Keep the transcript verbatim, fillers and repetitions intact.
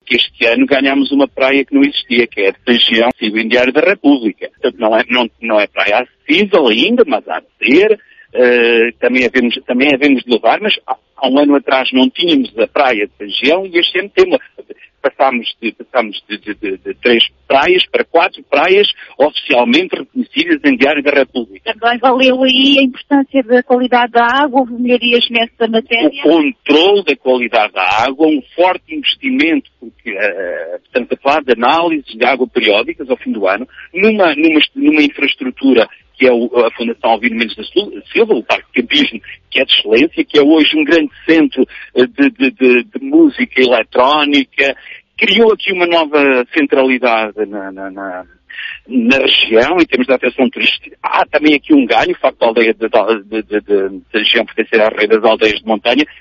que este ano ganhámos uma praia que não existia, que é a região Indiária da República. Portanto, não é, não, não é praia acessível ainda, mas há de ser. Uh, também, havemos, também havemos de levar, mas há, há um ano atrás não tínhamos a praia de região e este ano temos. Passámos, de, passámos de, de, de, de três praias para quatro praias oficialmente reconhecidas em Diário da República. Também valeu aí a importância da qualidade da água, houve melhorias nessa matéria? O controle da qualidade da água, um forte investimento, porque, uh, portanto, a falar de análises de água periódicas ao fim do ano, numa, numa, numa infraestrutura que é o, a Fundação Alvino Mendes da Silva, o Parque de Campismo, que é de excelência, que é hoje um grande centro de, de, de, de música eletrónica, criou aqui uma nova centralidade na, na, na, na região, em termos de atenção turística. Há também aqui um ganho, o facto da aldeia de, de, de, de, de, de região pertencer à rede das aldeias de montanha,